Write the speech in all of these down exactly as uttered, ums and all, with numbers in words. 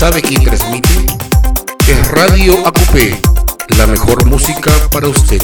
sabe y transmite es Radio A Q P, la mejor música para usted.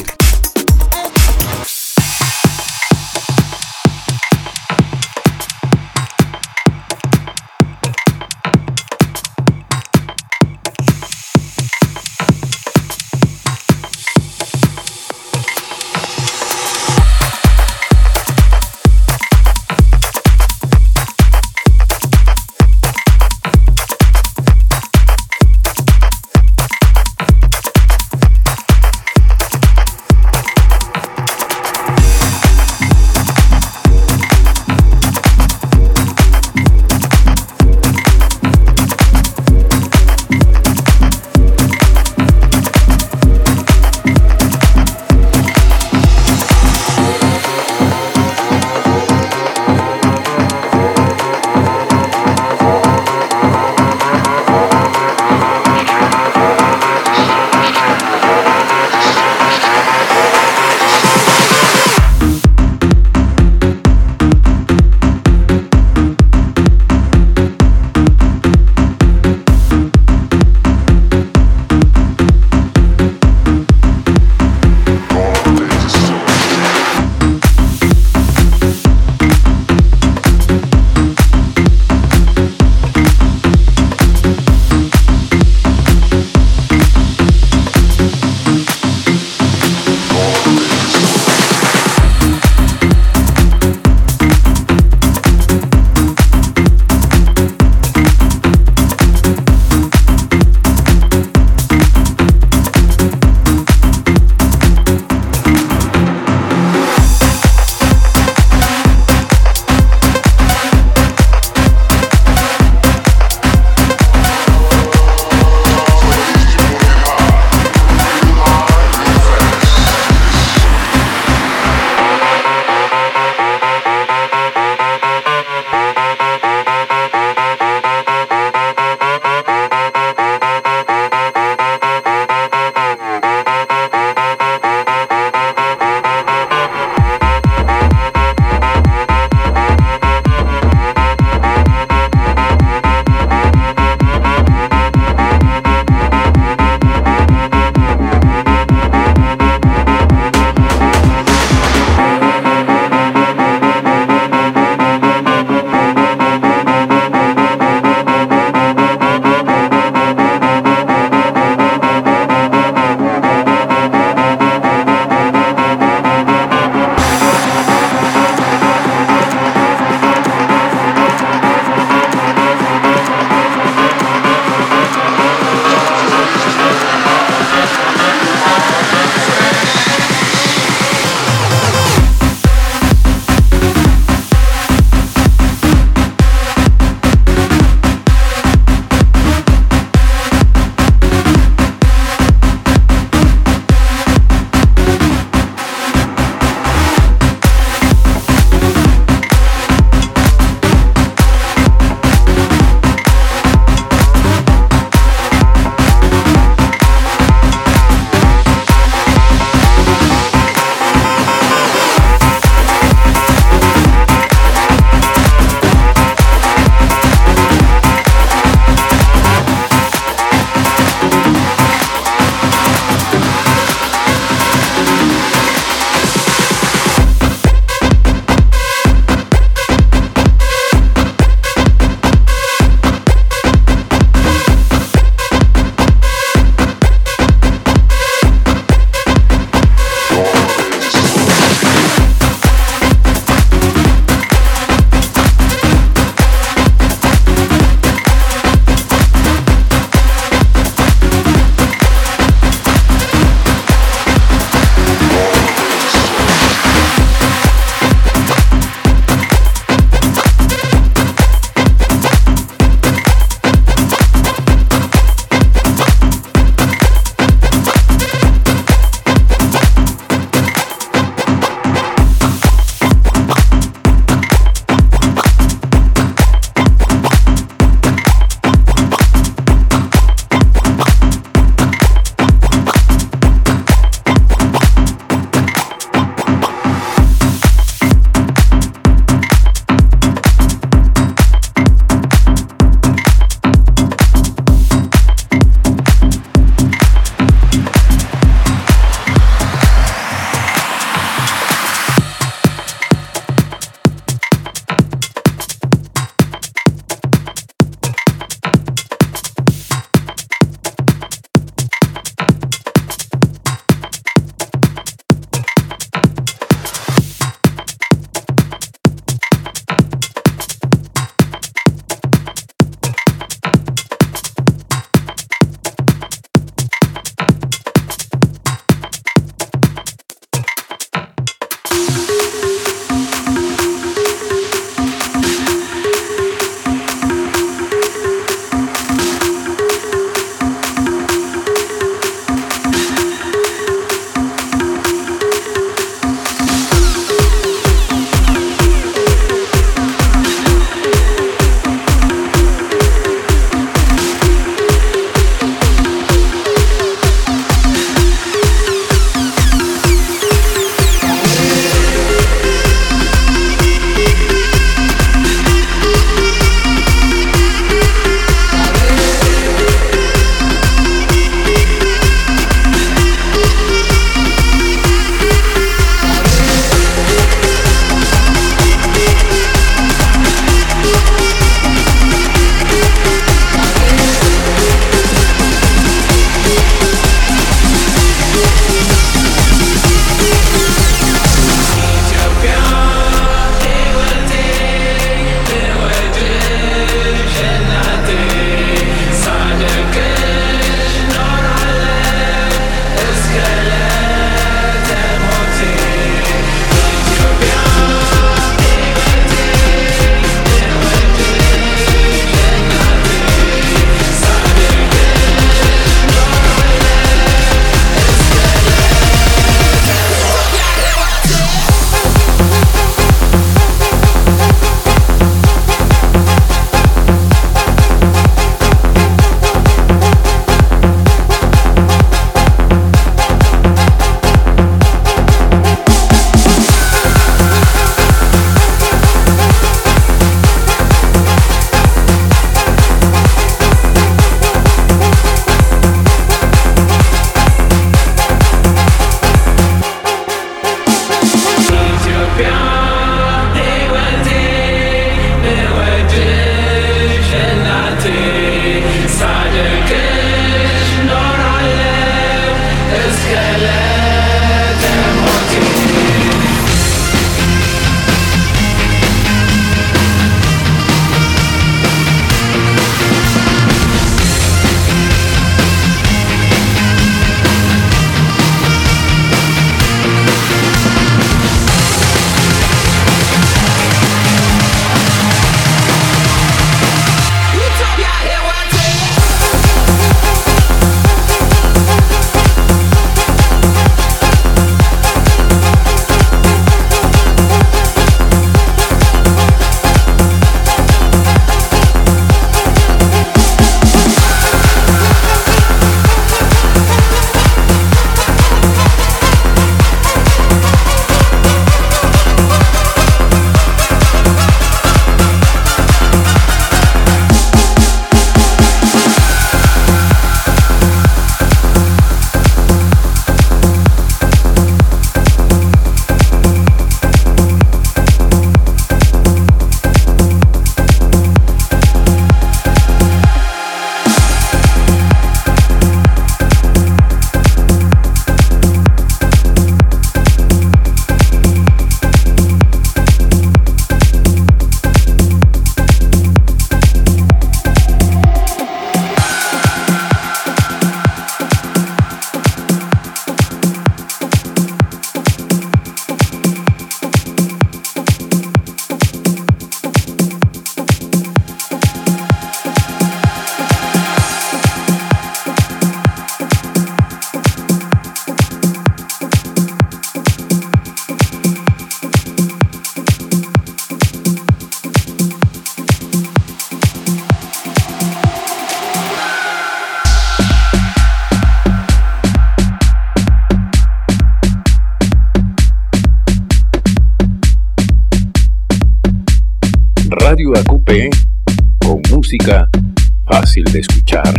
Coupé, con música fácil de escuchar.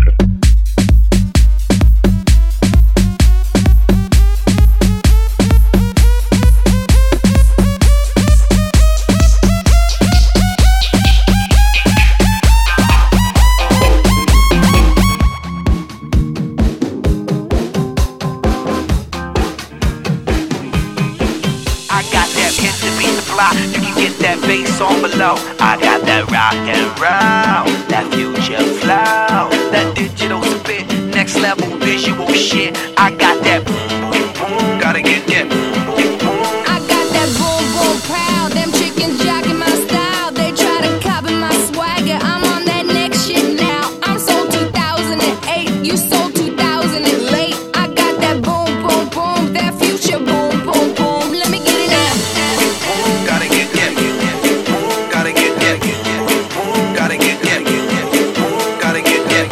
You can get that bass on below. I got that rock and roll, that future flow, that digital spit, next level visual shit. I got that boom, boom, boom. Gotta get that boom, boom, boom. I got that boom, boom, proud. Them chickens jacking my style. They try to copy my swagger. I'm on that next shit now. I'm sold two thousand eight. You sold two thousand late. I got that boom, boom, boom. That future boom, boom, boom. Let me get it now. Gotta get that, gotta get that, gotta get that, gotta get that.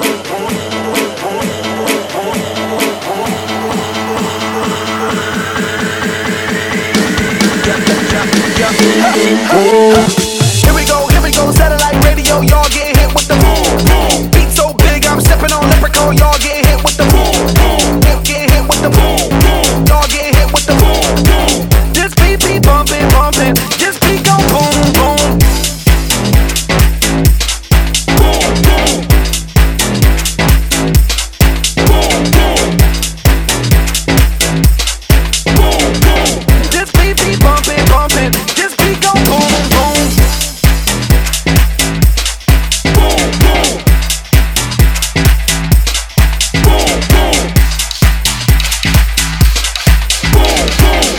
Here we go, here we go, satellite radio, y'all get hit with the boom, boom. Beat so big, I'm stepping on leprechaun, y'all get hit with the boom, boom. Get, get hit with the boom, boom. Y'all get hit with the boom, boom. This beat be bumping, bumping, this beat go boom, boom. Boom, boom. Boom, boom. Boom, boom. This beat be bumping, bumping, this beat go boom, boom. Boom, boom. Boom, boom. Boom, boom.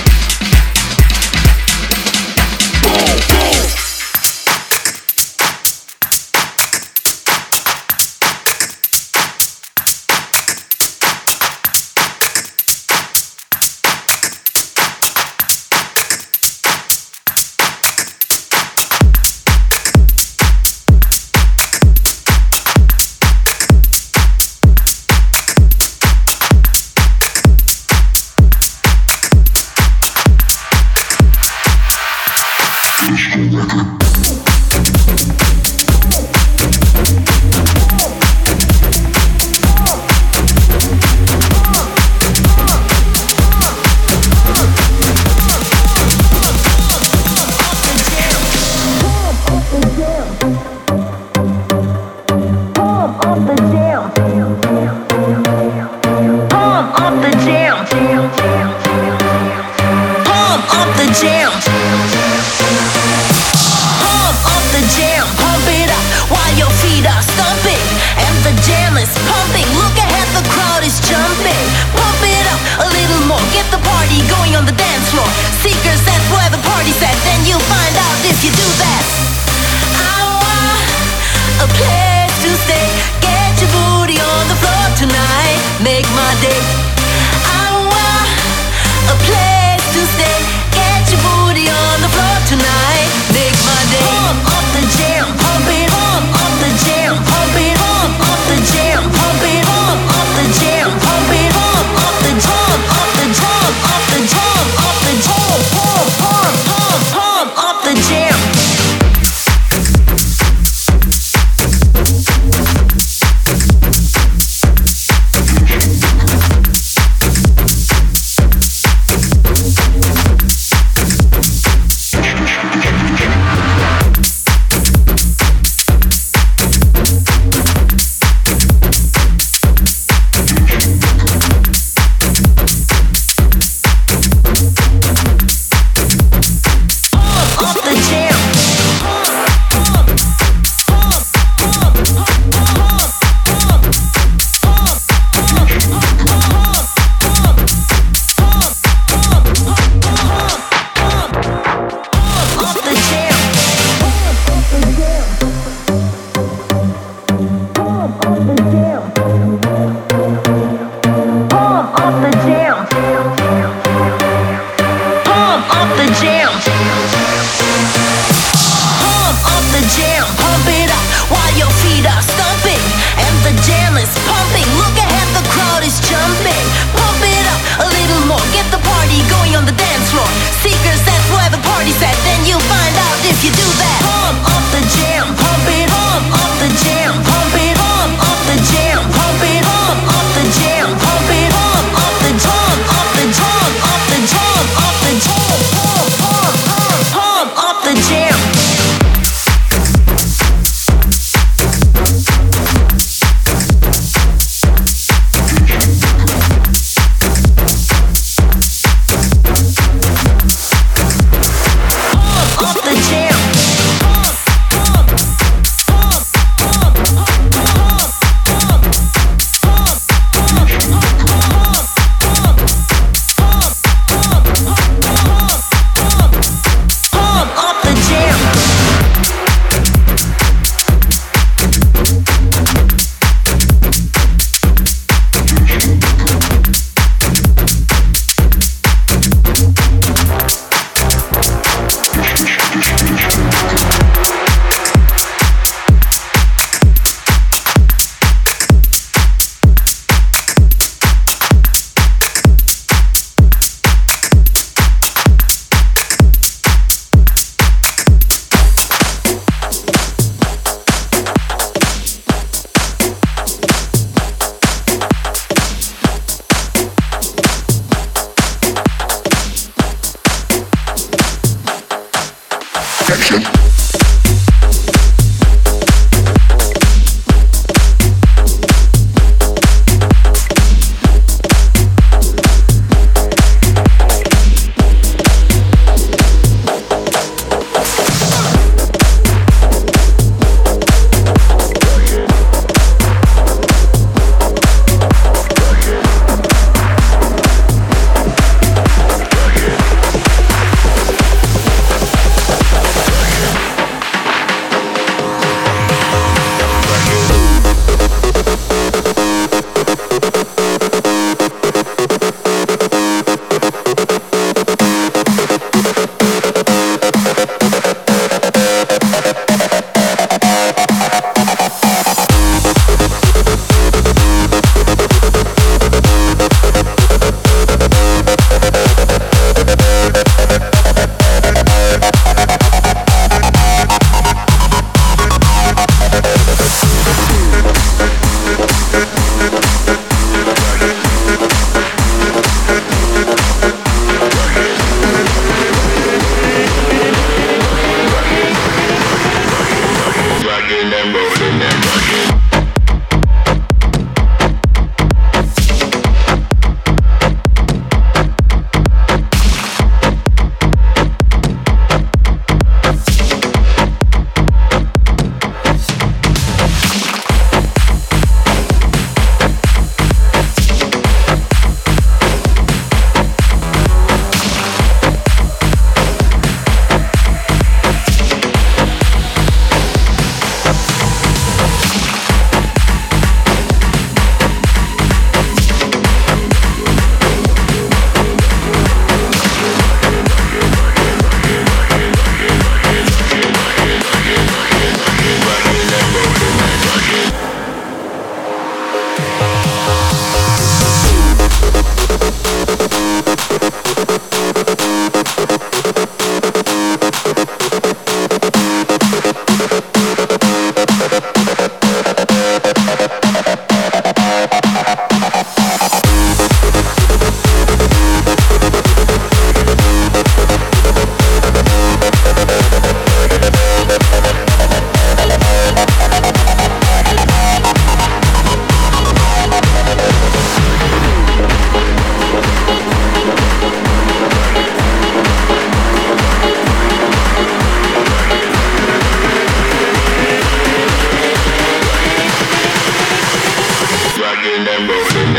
Boom, boom.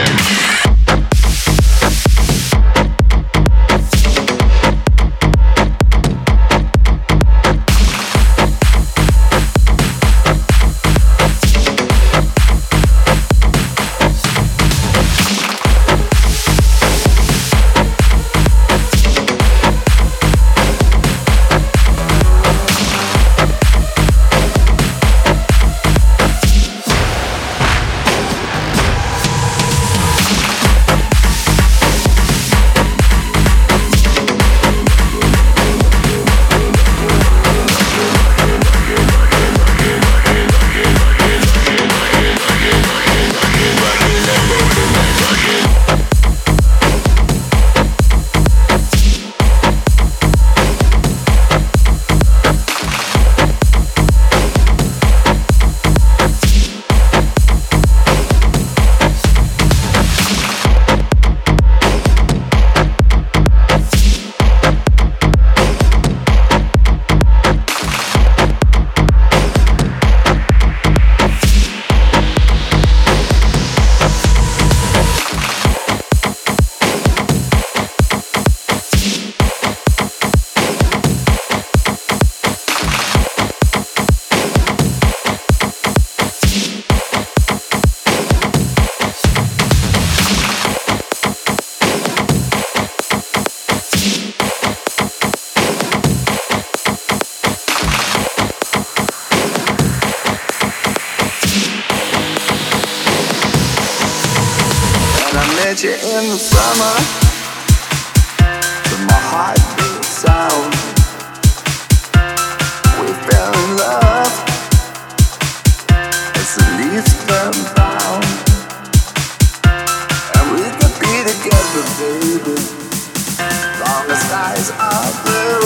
met you in the summer, to my heartbeat sound. We fell in love as the leaves turn brown, and we could be together, baby, long as skies are blue.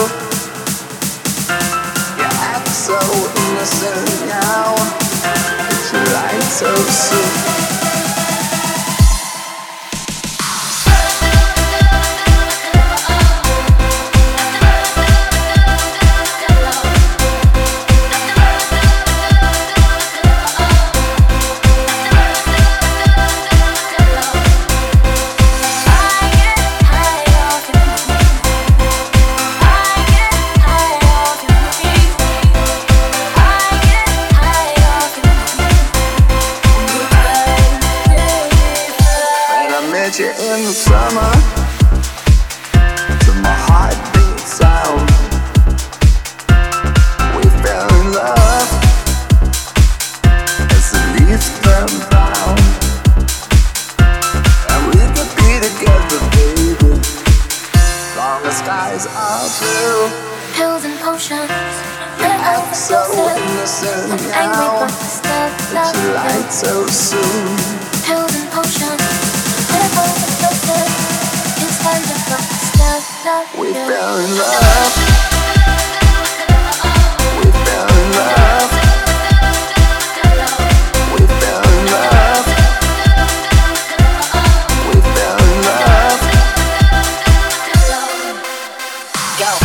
You act so innocent now, but you lied so soon. You in the summer, to my heartbeat sound. We fell in love as the leaves turn brown, and we could be together, baby, long as skies are blue. Pills and potions, you act so innocent now, but you lied so soon. Pills and potions, it's time to stop, love. We fell in love. We fell in love. We fell in love. We fell in love. Go.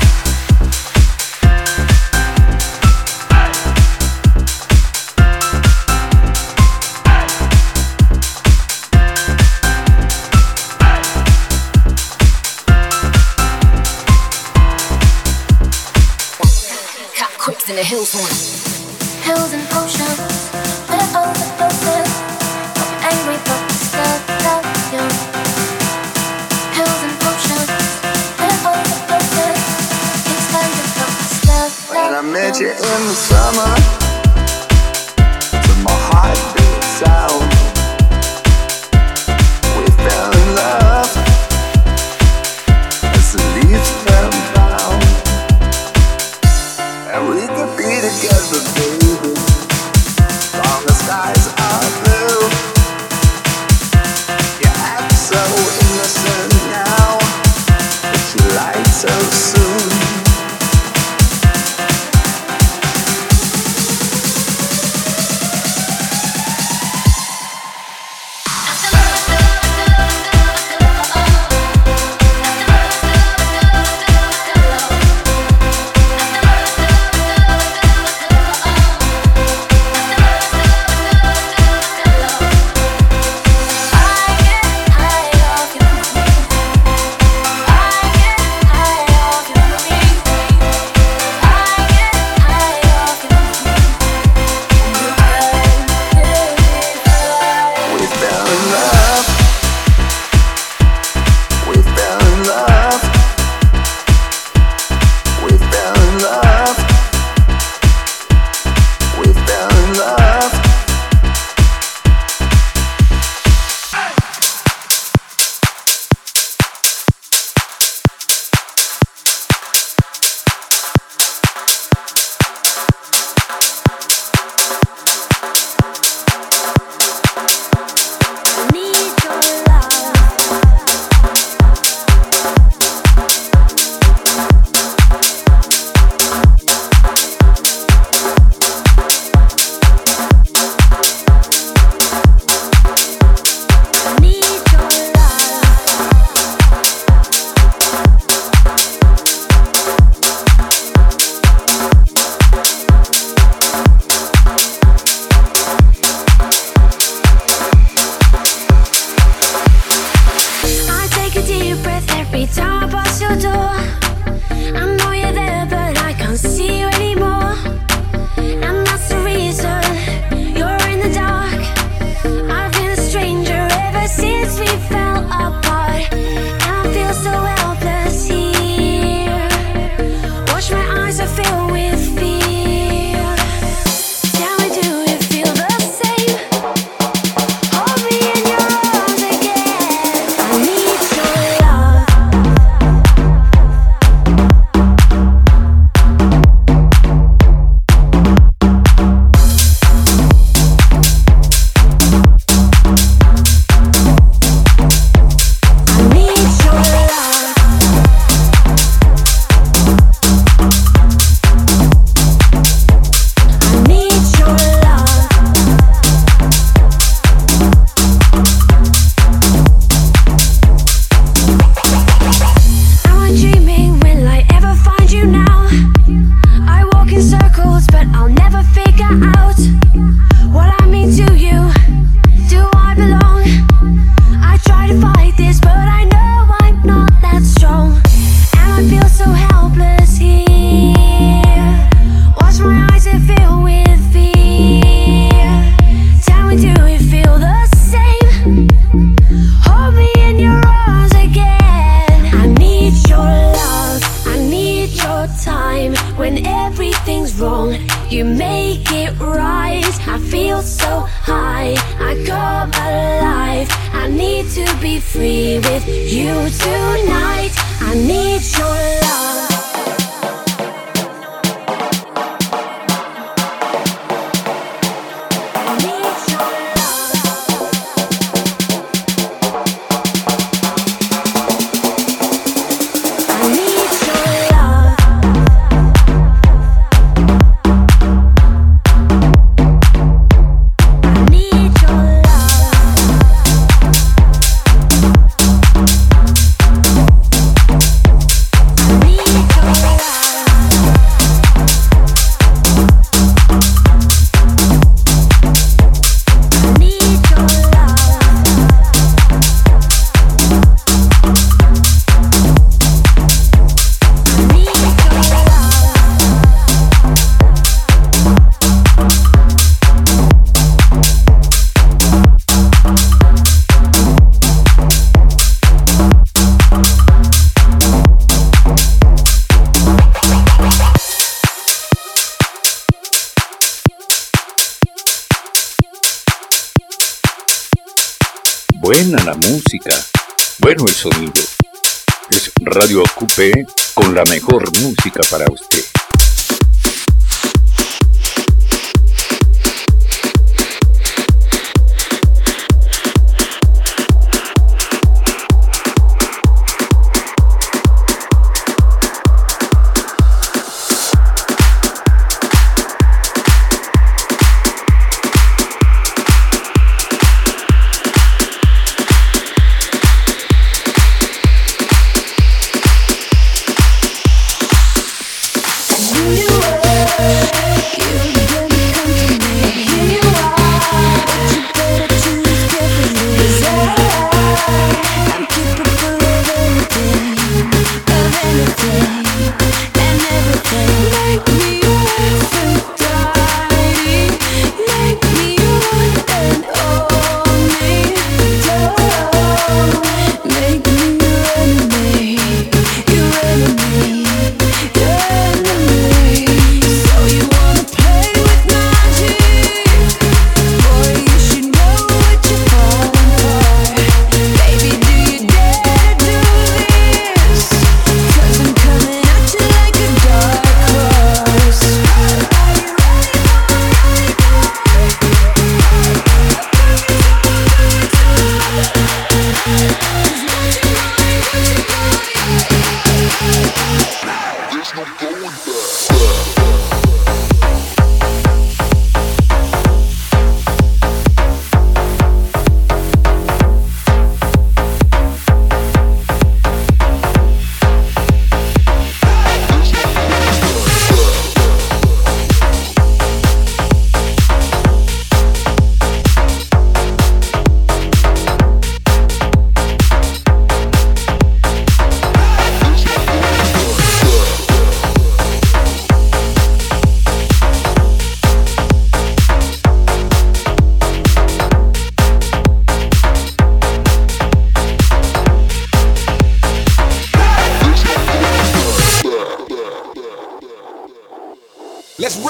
In the hills one. Pills and potions, we're overdosing. I'm angry but we still love you. Pills and potions, we're overdosing. It's time to go, we still love you. When I met you in the summer, to my heartbeat sound, we fell in love as the leaves turn brown. And we could be together, baby, long as skies are blue. You act so innocent now, but you lied so soon. Every time I pass your door, I know you're there, but I can't see you anymore. And that's the reason you're in the dark. I've been a stranger ever since we fell apart, and I feel so helpless here. Watch my eyes are filled with fear. Tell me, do you feel the same? Hold me in your arms again. I need your love. I need your love. I need your love. Am I dreaming? Will I ever find you now? I walk in circles, but I'll never figure out what I mean to you. Do I belong? I try to fight this, but I know I'm not that strong. And I feel so helpless here. Watch my eyes and fill with fear. Tell me, do you feel the same? Hold me in your arms again. I need your love. I need your time. When everything's wrong, you make it right. I feel so high, I come alive. I need to be free with you tonight. I need your love. I need your love. I need your love. I need your Buena la música, bueno el sonido. Es Radio Ocupe con la mejor música para usted.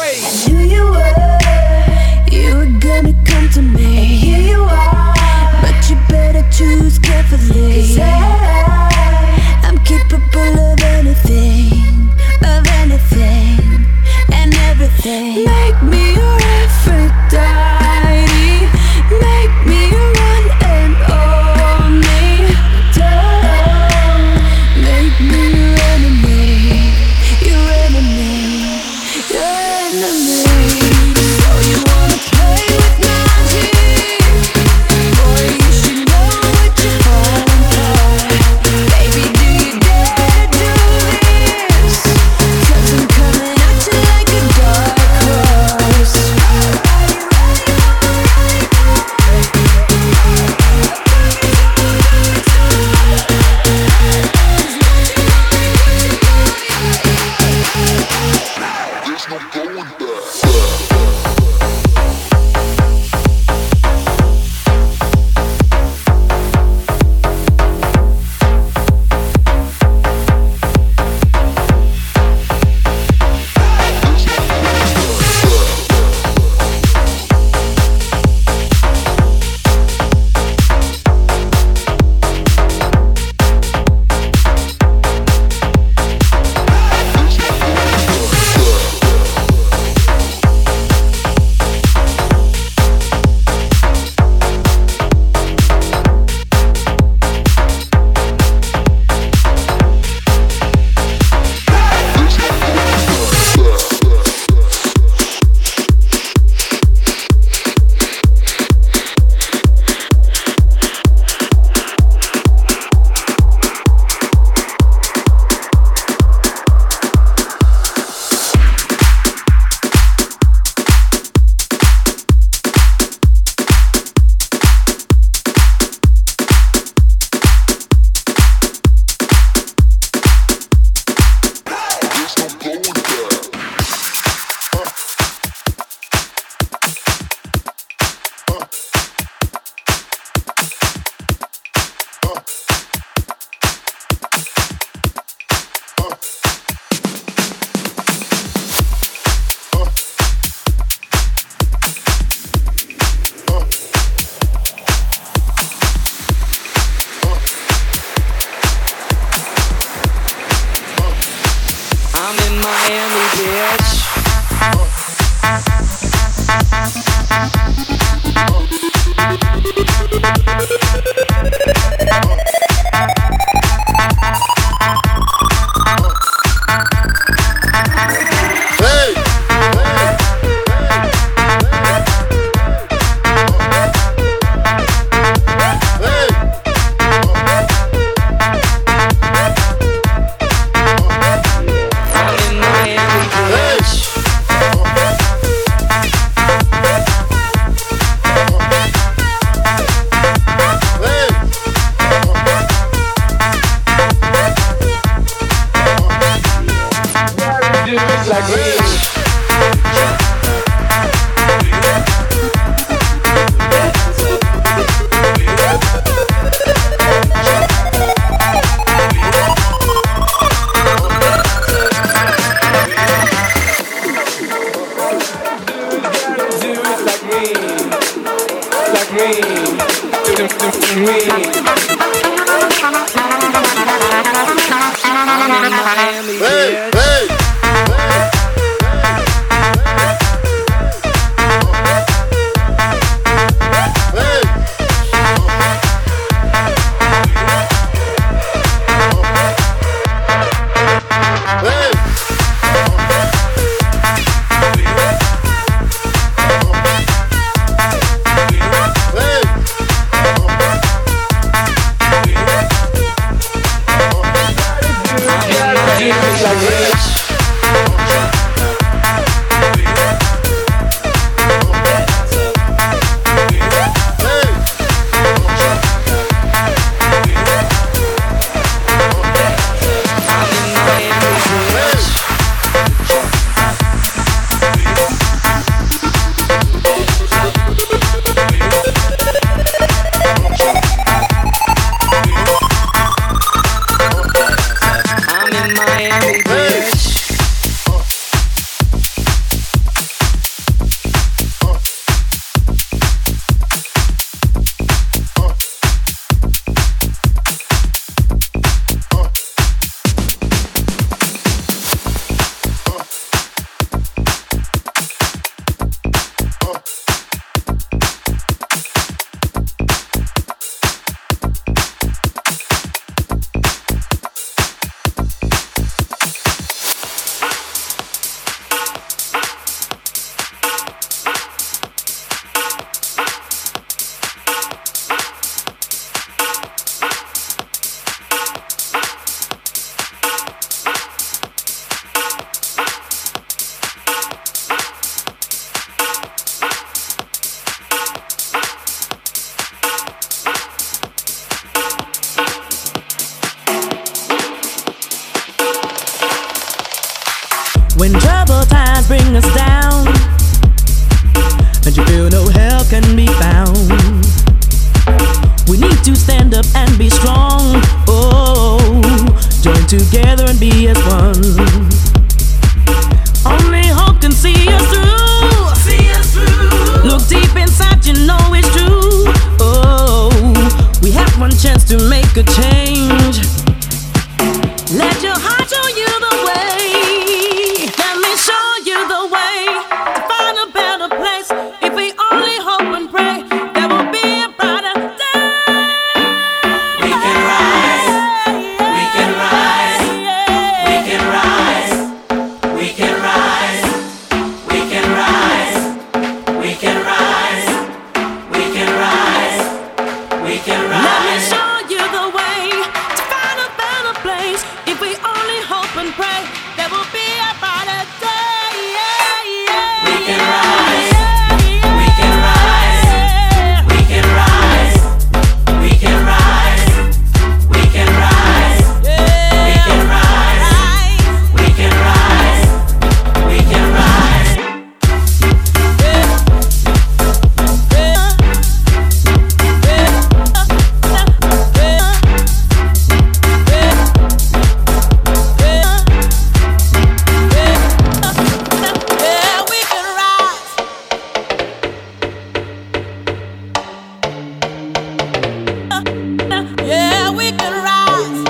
rage. I knew you were, you were gonna come to me. And here you are, but you better choose carefully. 'Cause I, I'm capable of anything, of anything and everything. Make me your Aphrodite, make me your one and only. Don't make me your enemy, your enemy, your enemy. So you wanna play with magic? Boy, you should know what you're falling for. Baby, do you dare to do this? 'Cause I'm coming at you like a dark horse. I'm in Miami, bitch. I'm in Miami, bitch. When troubled times bring us down and you feel no help can be found, we need to stand up and be strong. Oh, join together and be as one. Only hope can see us through. See us through. Look deep inside, you know it's true. Oh, we have one chance to make a change. Let your heart show you the way. Let me show you the way to find a better place. If we only hope and pray, there will be a brighter day. We can rise. We can rise. We can rise. We can rise. We can rise. We can rise. We can rise. We can rise. Let me show you the way to find a better place. If we only hope and pray, there will be a brighter day. We can rise. We can rise. We can rise. We can rise. We can rise. We can rise. We can rise. We can rise. Yeah, we can rise.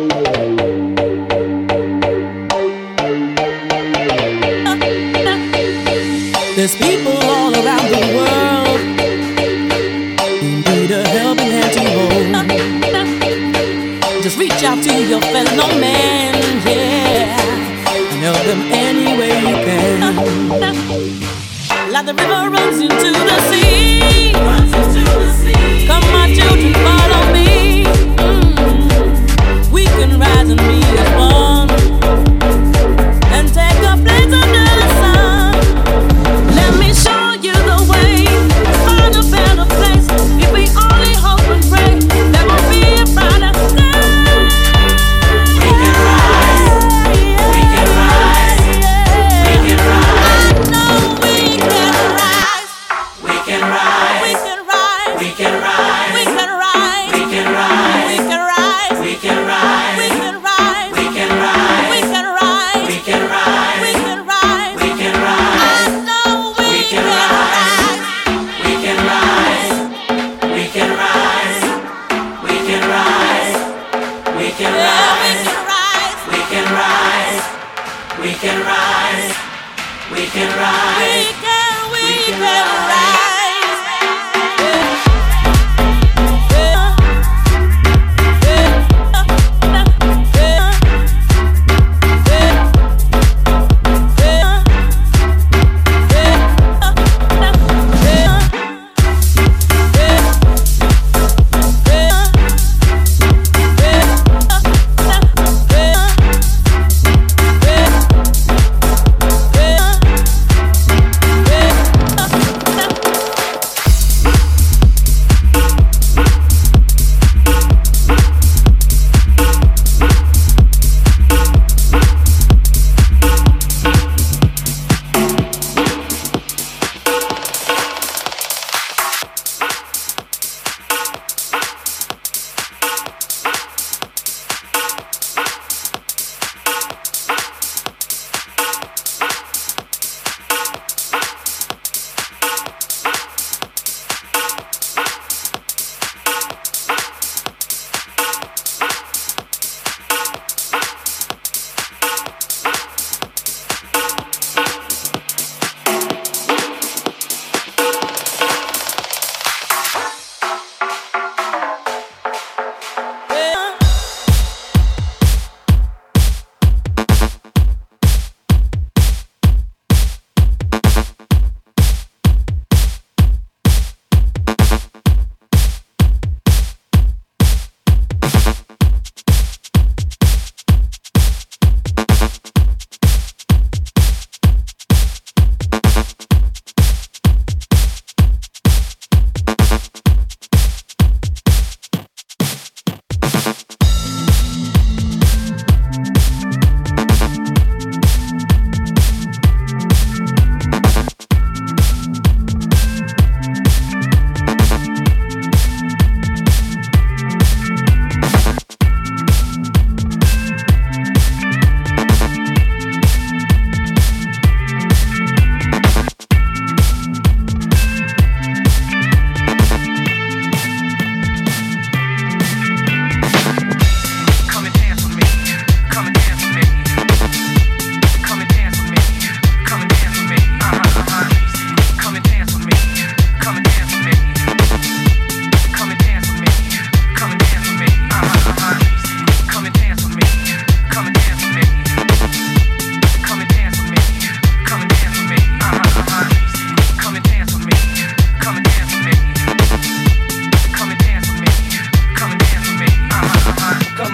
There's people all around the world who need a helping hand to hold. Just reach out to your fellow man, yeah, and help them any way you can. Like the river runs into the sea. Come my children, follow me. Mm. We can rise and be as one and take a place under the sun. Let me show you the way to find a better place. If we only hope and pray, there will be a brighter day. We can rise. We can rise. We can rise. I know we can rise. We can rise. We can rise. We can rise. We can rise. We can rise. We can rise. We can rise. We can rise. We can rise. We can rise. We can rise. We can rise. We can rise. I know we can rise. We can rise. We can rise. We can rise. We can rise. We can rise. We can rise. We can rise. We can. We can rise.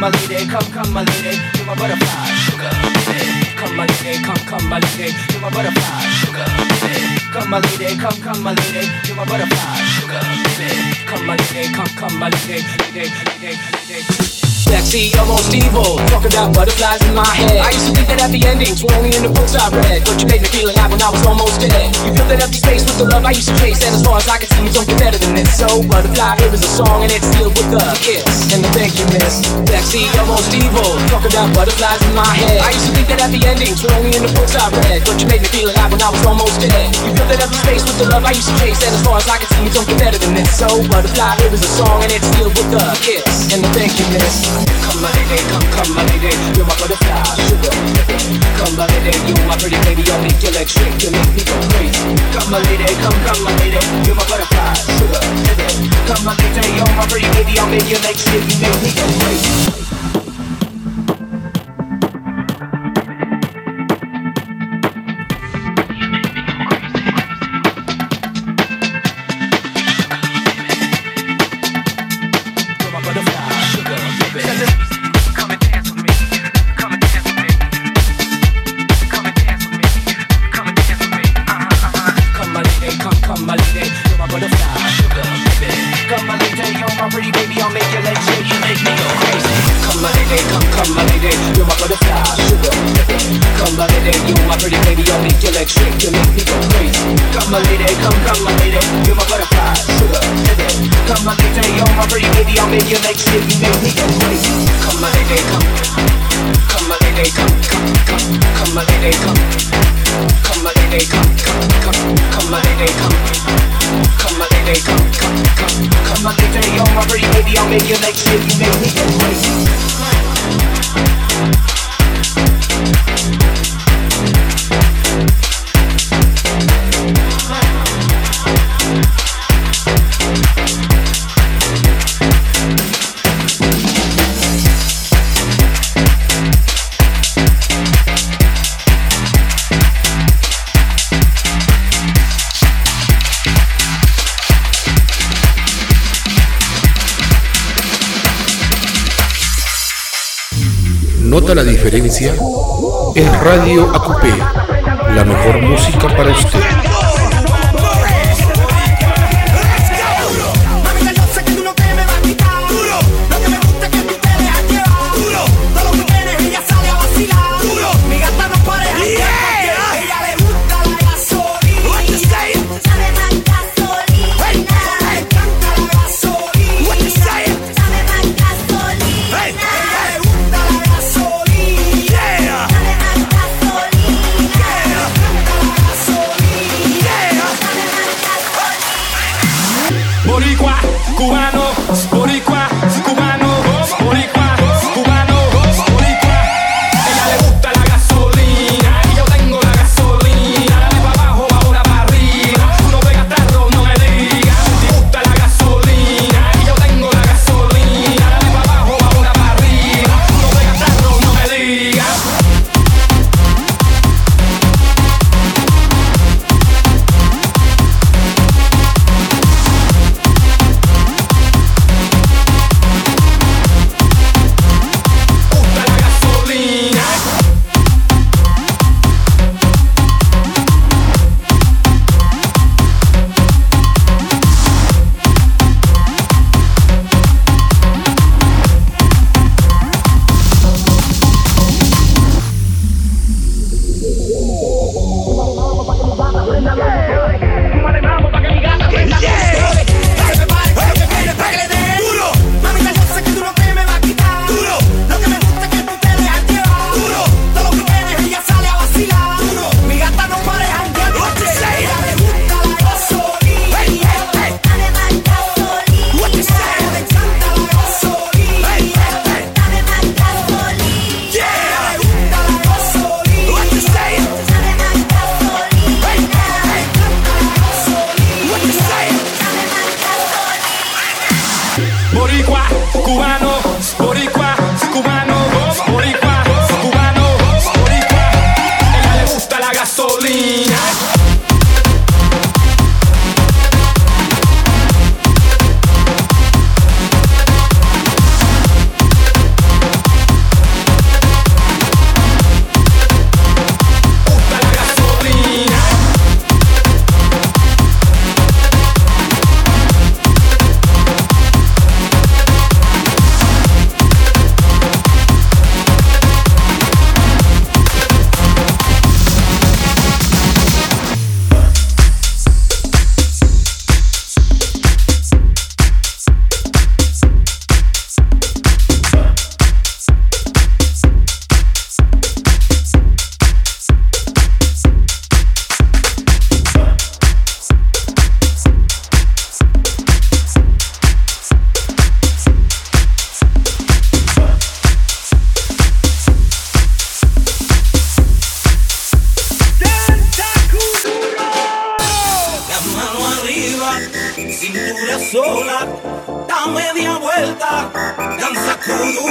my lady, come, come, my lady, you're my butterfly, sugar, baby. Come, my lady, come, come, my lady, you're my butterfly, sugar, baby. Come, my lady, come, come, my lady, you're my butterfly, sugar, baby. Come, my lady, come, come, my lady, lady, lady, lady. Sexy, almost evil, talk about butterflies in my head. I used to think that happy endings were only in the books I read, but you made me feel alive when I was almost dead. You filled that empty space with the love I used to chase, and as far as I can see, you don't get better than this. So, butterfly, here is a song, and it's sealed with a kiss, and the thank you, miss. Sexy, almost evil, talk about butterflies in my head. I used to think that happy endings were only in the books I read, but you made me feel alive when I was almost dead. You filled that empty space with the love I used to chase, and as far as I can see, you don't get better than this. So, butterfly, here is a song, and it's sealed with a kiss, and the thank you, miss. Come, my lady, come, come, my lady, you're my butterfly, sugar. Come, my lady, you my pretty baby, I'll make your legs shake, you make me go crazy. Come, my lady, come, come, my lady, you're my butterfly, sugar. Come, my lady, you're my pretty baby, I'll make your legs shake, you make me go crazy. ¿Nota la diferencia? Es Radio A Q P, la mejor música para usted.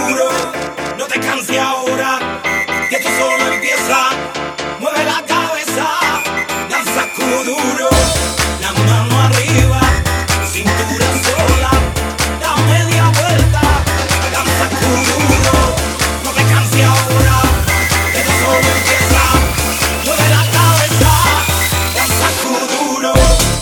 duro, no te canses ahora, que esto solo empieza. Mueve la cabeza, danza kuduro, la mano arriba, cintura sola, da media vuelta, danza kuduro, no te canses ahora, que esto solo empieza. Mueve la cabeza, danza kuduro.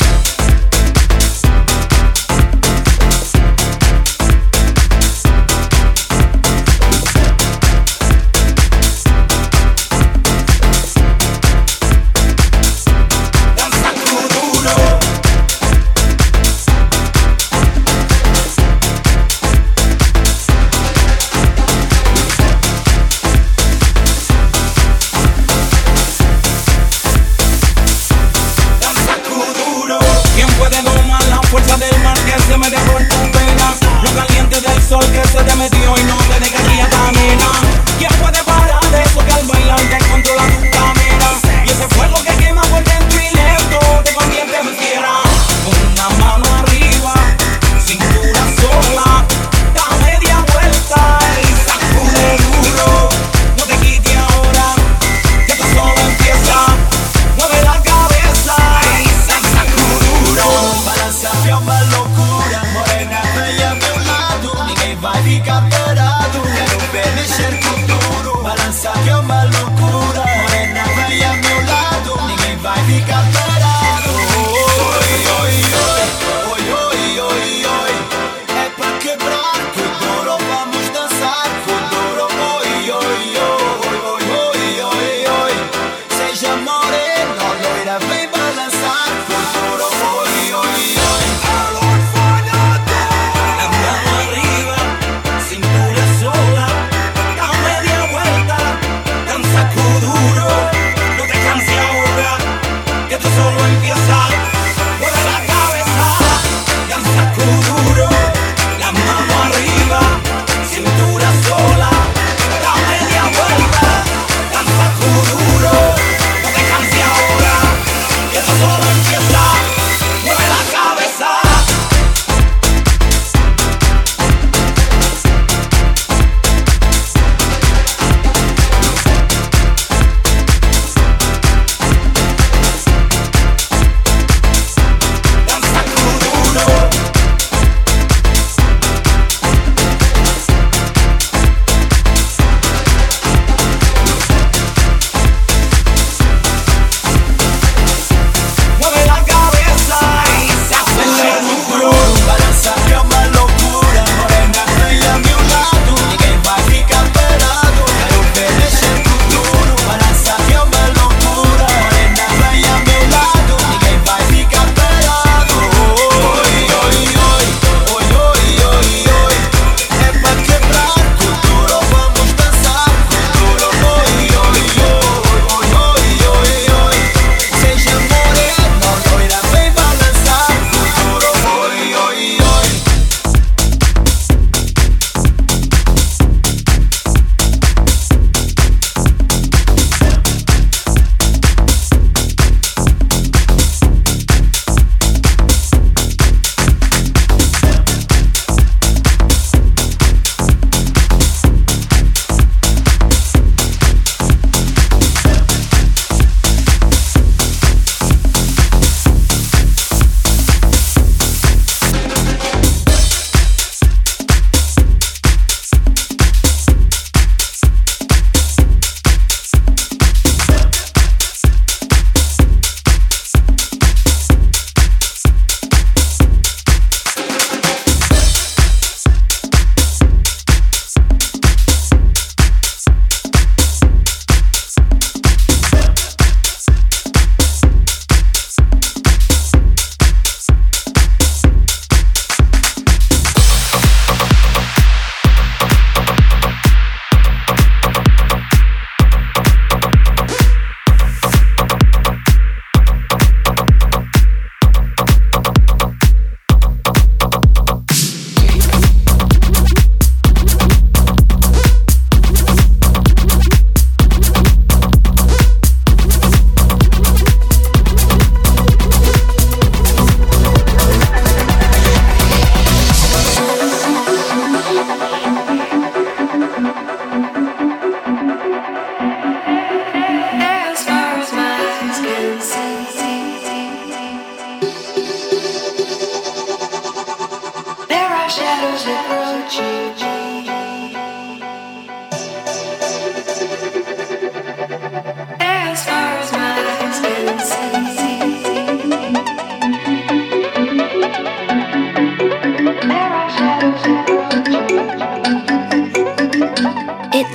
Fuerza del mar que se me dejó en tus venas, lo caliente del sol que se te metió y no te deja quieta, nena. ¿Quién puede parar eso que al bailar te controla tu cadera? Y ese fuego que quema por dentro y lento te convierte en fiera. Con una mano arriba, cintura sola, da media vuelta y sacude duro. No te quites ahora, que esto solo empieza. Mueve la cabeza y sacude duro. É uma loucura, morena, vem a meu lado. Ninguém vai ficar parado. Quero ver mexer com duro. Balança que é uma loucura, morena, vem a meu lado. Ninguém vai ficar parado. Oi, oi, oi, oi, oi, oi, oi. É pra quebrar com duro, vamos dançar com duro. Oi, oi, oi, oi, oi, oi, oi. Seja morena, loira, vem balançar com duro. Oi, oi, oi. Cintura sola, da media vuelta, danza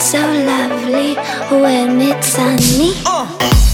so lovely when it's sunny. Uh.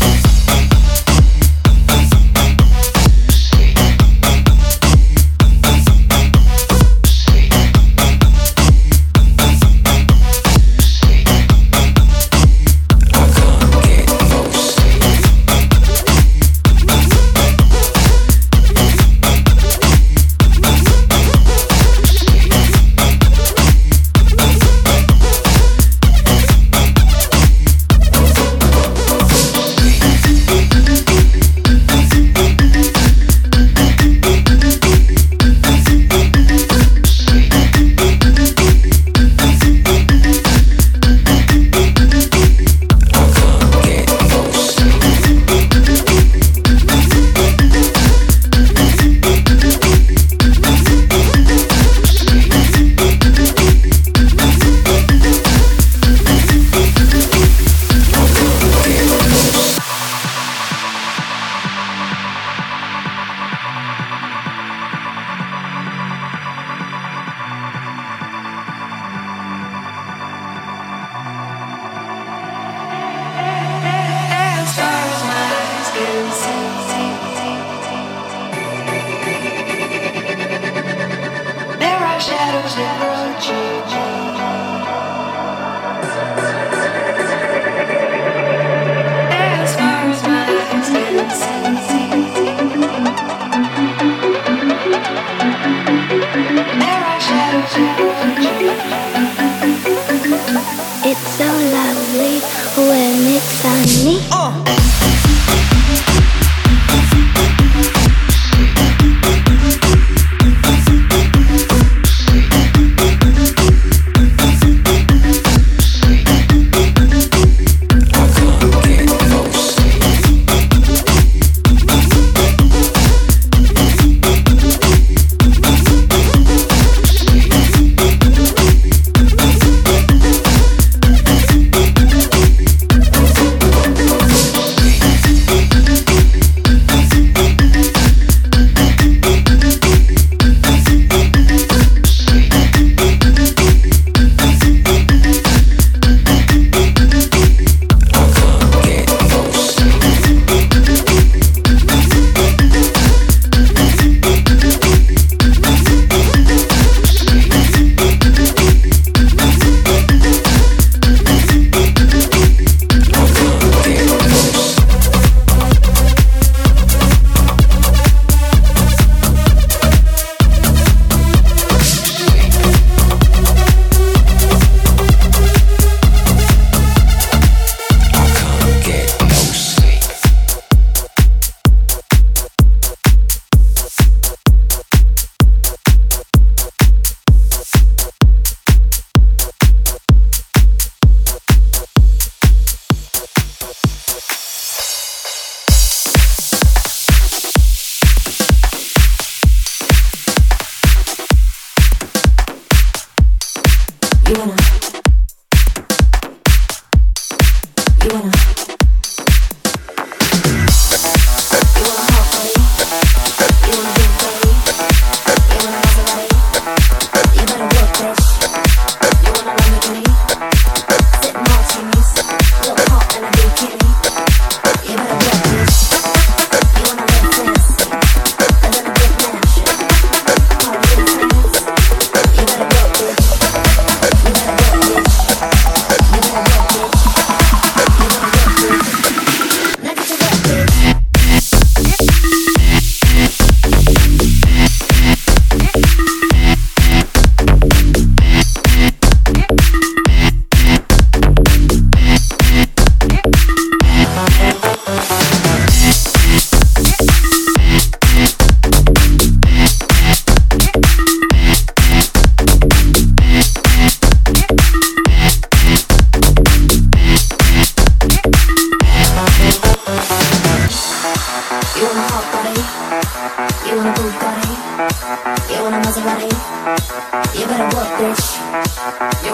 It's so lovely when it's sunny. Uh.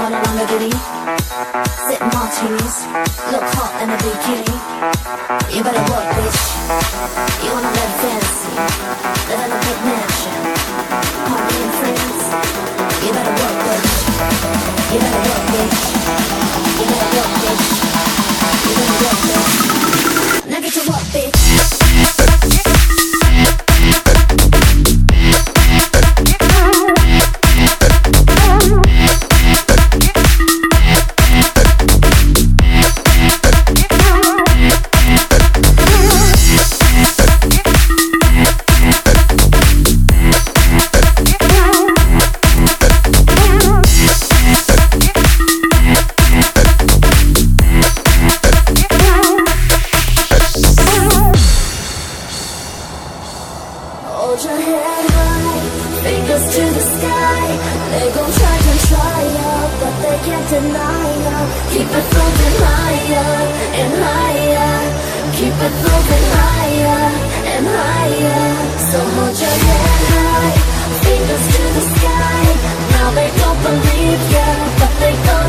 got a Lamborghini, sip martinis, look hot in a bikini. You better work, bitch. You wanna live fancy, live in a big mansion, party and friends. You better work, bitch. You better work, bitch. You better work, bitch. You better work, bitch. Now get to work, bitch. Hold your head high, fingers to the sky. They gon' try to try ya, but they can't deny ya. Keep it floating higher and higher. Keep it floating higher and higher. So hold your head high, fingers to the sky. Now they don't believe ya, but they gon'